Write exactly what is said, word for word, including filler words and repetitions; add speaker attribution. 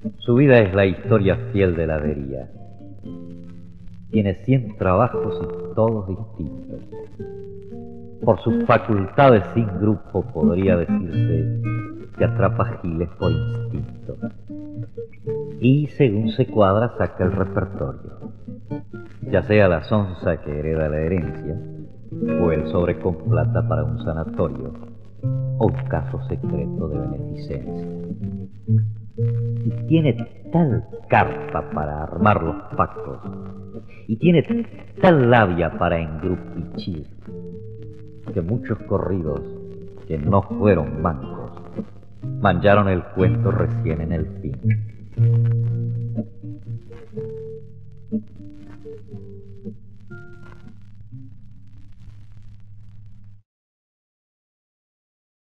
Speaker 1: Su vida es la historia fiel de la avería. Tiene cien trabajos y todos distintos. Por sus facultades sin grupo podría decirse que atrapa giles por instinto. Y según se cuadra saca el repertorio, ya sea la sonza que hereda la herencia, o el sobre con plata para un sanatorio, o un caso secreto de beneficencia. Y tiene tal carta para armar los pactos, y tiene tal labia para engrupichir, que muchos corridos que no fueron mancos mancharon el cuento recién en el fin.